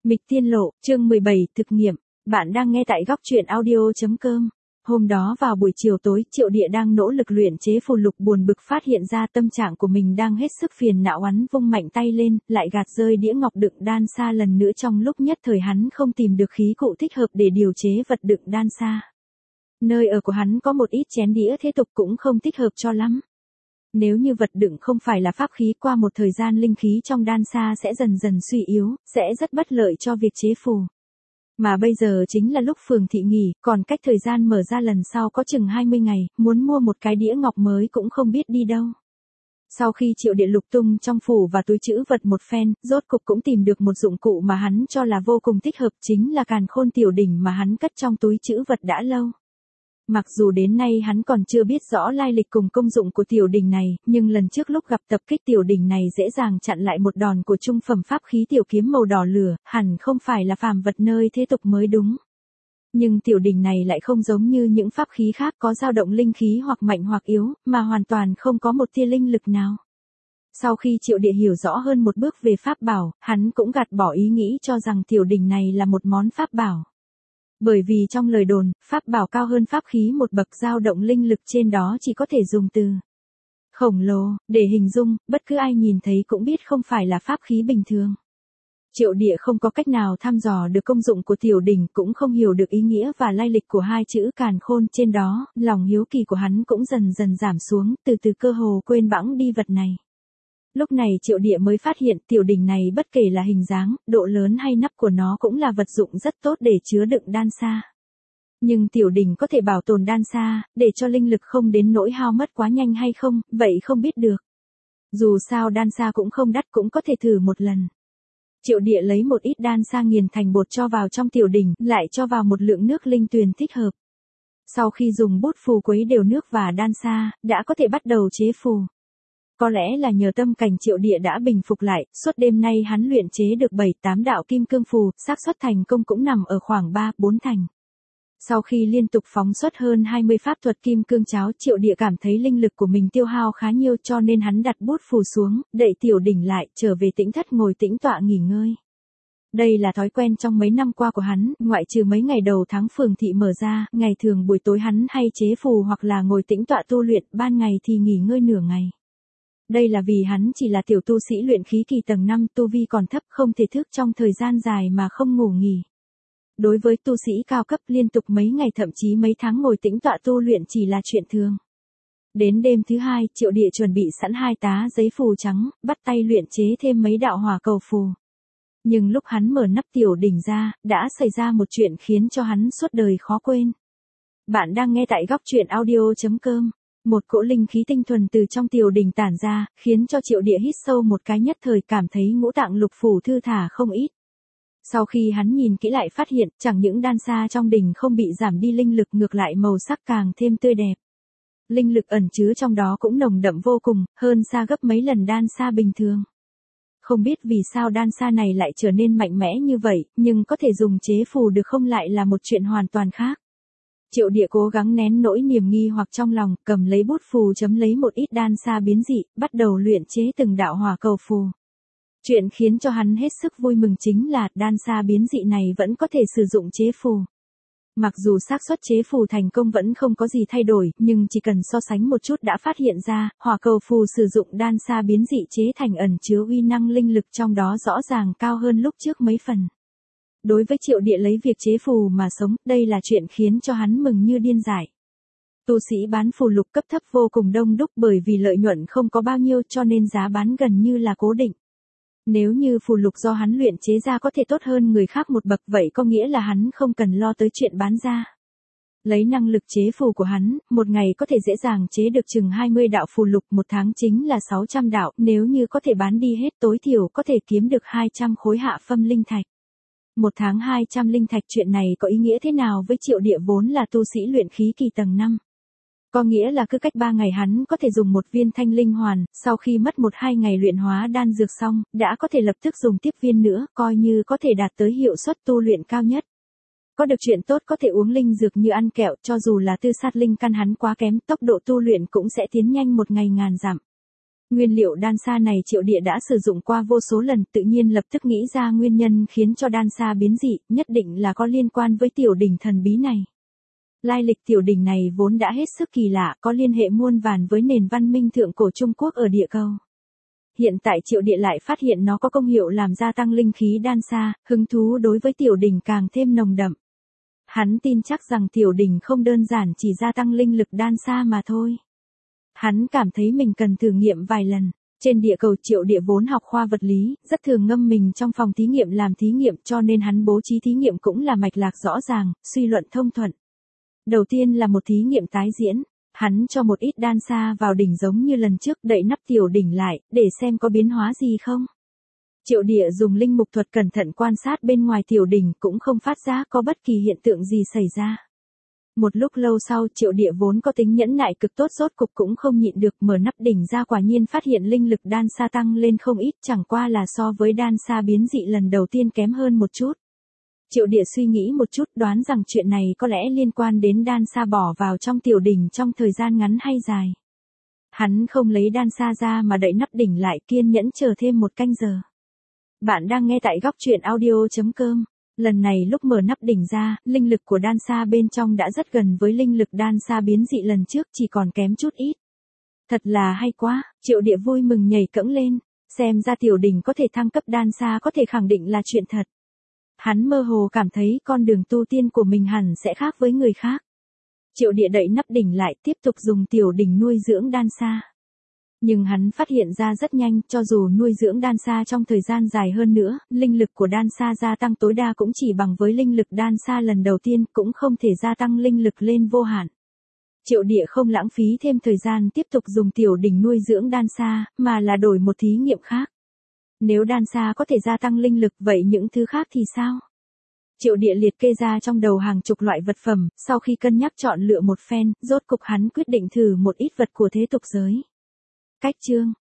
Mịch Tiên Lộ, chương 17, thực nghiệm. Bạn đang nghe tại góc truyện audio.com. Hôm đó vào buổi chiều tối, Triệu Địa đang nỗ lực luyện chế phù lục buồn bực phát hiện ra tâm trạng của mình đang hết sức phiền não, hắn vung mạnh tay lên, lại gạt rơi đĩa ngọc đựng đan sa lần nữa trong lúc nhất thời hắn không tìm được khí cụ thích hợp để điều chế vật đựng đan sa. Nơi ở của hắn có một ít chén đĩa thế tục cũng không thích hợp cho lắm. Nếu như vật đựng không phải là pháp khí, qua một thời gian linh khí trong đan sa sẽ dần dần suy yếu, sẽ rất bất lợi cho việc chế phù. Mà bây giờ chính là lúc Phường Thị nghỉ, còn cách thời gian mở ra lần sau có chừng 20 ngày, muốn mua một cái đĩa ngọc mới cũng không biết đi đâu. Sau khi Triệu Địa lục tung trong phủ và túi trữ vật một phen, rốt cục cũng tìm được một dụng cụ mà hắn cho là vô cùng thích hợp, chính là càn khôn tiểu đỉnh mà hắn cất trong túi trữ vật đã lâu. Mặc dù đến nay hắn còn chưa biết rõ lai lịch cùng công dụng của tiểu đỉnh này, nhưng lần trước lúc gặp tập kích tiểu đỉnh này dễ dàng chặn lại một đòn của trung phẩm pháp khí tiểu kiếm màu đỏ lửa, hẳn không phải là phàm vật nơi thế tục mới đúng. Nhưng tiểu đỉnh này lại không giống như những pháp khí khác có dao động linh khí hoặc mạnh hoặc yếu, mà hoàn toàn không có một tia linh lực nào. Sau khi Triệu Địa hiểu rõ hơn một bước về pháp bảo, hắn cũng gạt bỏ ý nghĩ cho rằng tiểu đỉnh này là một món pháp bảo. Bởi vì trong lời đồn, pháp bảo cao hơn pháp khí một bậc, dao động linh lực trên đó chỉ có thể dùng từ khổng lồ để hình dung, bất cứ ai nhìn thấy cũng biết không phải là pháp khí bình thường. Triệu Địa không có cách nào thăm dò được công dụng của tiểu đỉnh, cũng không hiểu được ý nghĩa và lai lịch của hai chữ càn khôn trên đó, lòng hiếu kỳ của hắn cũng dần dần giảm xuống, từ từ cơ hồ quên bẵng đi vật này. Lúc này Triệu Địa mới phát hiện tiểu đỉnh này bất kể là hình dáng, độ lớn hay nắp của nó cũng là vật dụng rất tốt để chứa đựng đan sa. Nhưng tiểu đỉnh có thể bảo tồn đan sa, để cho linh lực không đến nỗi hao mất quá nhanh hay không, vậy không biết được. Dù sao đan sa cũng không đắt, cũng có thể thử một lần. Triệu Địa lấy một ít đan sa nghiền thành bột cho vào trong tiểu đỉnh, lại cho vào một lượng nước linh tuyền thích hợp. Sau khi dùng bút phù quấy đều nước và đan sa, đã có thể bắt đầu chế phù. Có lẽ là nhờ tâm cảnh Triệu Địa đã bình phục lại, suốt đêm nay hắn luyện chế được 7-8 đạo kim cương phù, xác suất thành công cũng nằm ở khoảng 3-4 thành. Sau khi liên tục phóng xuất hơn 20 pháp thuật kim cương cháo, Triệu Địa cảm thấy linh lực của mình tiêu hao khá nhiều, cho nên hắn đặt bút phù xuống, đậy tiểu đỉnh lại, trở về tĩnh thất ngồi tĩnh tọa nghỉ ngơi. Đây là thói quen trong mấy năm qua của hắn, ngoại trừ mấy ngày đầu tháng Phường Thị mở ra, ngày thường buổi tối hắn hay chế phù hoặc là ngồi tĩnh tọa tu luyện, ban ngày thì nghỉ ngơi nửa ngày. Đây là vì hắn chỉ là tiểu tu sĩ luyện khí kỳ tầng 5, tu vi còn thấp, không thể thức trong thời gian dài mà không ngủ nghỉ. Đối với tu sĩ cao cấp, liên tục mấy ngày thậm chí mấy tháng ngồi tĩnh tọa tu luyện chỉ là chuyện thường. Đến đêm thứ hai, Triệu Địa chuẩn bị sẵn 2 tá giấy phù trắng, bắt tay luyện chế thêm mấy đạo hỏa cầu phù. Nhưng lúc hắn mở nắp tiểu đỉnh ra, đã xảy ra một chuyện khiến cho hắn suốt đời khó quên. Bạn đang nghe tại góc truyện audio.com. Một cỗ linh khí tinh thuần từ trong tiểu đỉnh tản ra, khiến cho Triệu Địa hít sâu một cái, nhất thời cảm thấy ngũ tạng lục phủ thư thả không ít. Sau khi hắn nhìn kỹ lại phát hiện, chẳng những đan sa trong đỉnh không bị giảm đi linh lực, ngược lại màu sắc càng thêm tươi đẹp. Linh lực ẩn chứa trong đó cũng nồng đậm vô cùng, hơn xa gấp mấy lần đan sa bình thường. Không biết vì sao đan sa này lại trở nên mạnh mẽ như vậy, nhưng có thể dùng chế phù được không lại là một chuyện hoàn toàn khác. Triệu Địa cố gắng nén nỗi niềm nghi hoặc trong lòng, cầm lấy bút phù chấm lấy một ít đan sa biến dị, bắt đầu luyện chế từng đạo hỏa cầu phù. Chuyện khiến cho hắn hết sức vui mừng chính là đan sa biến dị này vẫn có thể sử dụng chế phù. Mặc dù xác suất chế phù thành công vẫn không có gì thay đổi, nhưng chỉ cần so sánh một chút đã phát hiện ra, hỏa cầu phù sử dụng đan sa biến dị chế thành ẩn chứa uy năng linh lực trong đó rõ ràng cao hơn lúc trước mấy phần. Đối với Triệu Địa lấy việc chế phù mà sống, đây là chuyện khiến cho hắn mừng như điên dại. Tu sĩ bán phù lục cấp thấp vô cùng đông đúc, bởi vì lợi nhuận không có bao nhiêu cho nên giá bán gần như là cố định. Nếu như phù lục do hắn luyện chế ra có thể tốt hơn người khác một bậc, vậy có nghĩa là hắn không cần lo tới chuyện bán ra. Lấy năng lực chế phù của hắn, một ngày có thể dễ dàng chế được chừng 20 đạo phù lục, một tháng chính là 600 đạo, nếu như có thể bán đi hết tối thiểu có thể kiếm được 200 khối hạ phẩm linh thạch. Một tháng 200 linh thạch, chuyện này có ý nghĩa thế nào với Triệu Địa vốn là tu sĩ luyện khí kỳ tầng 5? Có nghĩa là cứ cách 3 ngày hắn có thể dùng một viên thanh linh hoàn, sau khi mất 1-2 ngày luyện hóa đan dược xong, đã có thể lập tức dùng tiếp viên nữa, coi như có thể đạt tới hiệu suất tu luyện cao nhất. Có được chuyện tốt có thể uống linh dược như ăn kẹo, cho dù là tư sát linh căn hắn quá kém, tốc độ tu luyện cũng sẽ tiến nhanh một ngày ngàn dặm. Nguyên liệu đan sa này Triệu Địa đã sử dụng qua vô số lần, tự nhiên lập tức nghĩ ra nguyên nhân khiến cho đan sa biến dị, nhất định là có liên quan với tiểu đỉnh thần bí này. Lai lịch tiểu đỉnh này vốn đã hết sức kỳ lạ, có liên hệ muôn vàn với nền văn minh thượng cổ Trung Quốc ở địa cầu. Hiện tại Triệu Địa lại phát hiện nó có công hiệu làm gia tăng linh khí đan sa, hứng thú đối với tiểu đỉnh càng thêm nồng đậm. Hắn tin chắc rằng tiểu đỉnh không đơn giản chỉ gia tăng linh lực đan sa mà thôi. Hắn cảm thấy mình cần thử nghiệm vài lần. Trên địa cầu Triệu Địa vốn học khoa vật lý, rất thường ngâm mình trong phòng thí nghiệm làm thí nghiệm, cho nên hắn bố trí thí nghiệm cũng là mạch lạc rõ ràng, suy luận thông thuận. Đầu tiên là một thí nghiệm tái diễn. Hắn cho một ít đan sa vào đỉnh giống như lần trước, đậy nắp tiểu đỉnh lại, để xem có biến hóa gì không. Triệu Địa dùng linh mục thuật cẩn thận quan sát bên ngoài tiểu đỉnh, cũng không phát giác có bất kỳ hiện tượng gì xảy ra. Một lúc lâu sau, Triệu Địa vốn có tính nhẫn nại cực tốt rốt cục cũng không nhịn được, mở nắp đỉnh ra, quả nhiên phát hiện linh lực đan sa tăng lên không ít, chẳng qua là so với đan sa biến dị lần đầu tiên kém hơn một chút. Triệu Địa suy nghĩ một chút, đoán rằng chuyện này có lẽ liên quan đến đan sa bỏ vào trong tiểu đỉnh trong thời gian ngắn hay dài. Hắn không lấy đan sa ra mà đậy nắp đỉnh lại, kiên nhẫn chờ thêm một canh giờ. Bạn đang nghe tại goctruyện.audio.com. Lần này lúc mở nắp đỉnh ra, linh lực của đan sa bên trong đã rất gần với linh lực đan sa biến dị lần trước, chỉ còn kém chút ít. Thật là hay quá, Triệu Địa vui mừng nhảy cẫng lên, xem ra tiểu đỉnh có thể thăng cấp đan sa có thể khẳng định là chuyện thật. Hắn mơ hồ cảm thấy con đường tu tiên của mình hẳn sẽ khác với người khác. Triệu Địa đậy nắp đỉnh lại, tiếp tục dùng tiểu đỉnh nuôi dưỡng đan sa. Nhưng hắn phát hiện ra rất nhanh, cho dù nuôi dưỡng đan sa trong thời gian dài hơn nữa, linh lực của đan sa gia tăng tối đa cũng chỉ bằng với linh lực đan sa lần đầu tiên, cũng không thể gia tăng linh lực lên vô hạn. Triệu Địa không lãng phí thêm thời gian tiếp tục dùng tiểu đỉnh nuôi dưỡng đan sa, mà là đổi một thí nghiệm khác. Nếu đan sa có thể gia tăng linh lực, vậy những thứ khác thì sao? Triệu Địa liệt kê ra trong đầu hàng chục loại vật phẩm, sau khi cân nhắc chọn lựa một phen, rốt cục hắn quyết định thử một ít vật của thế tục giới. Cách chương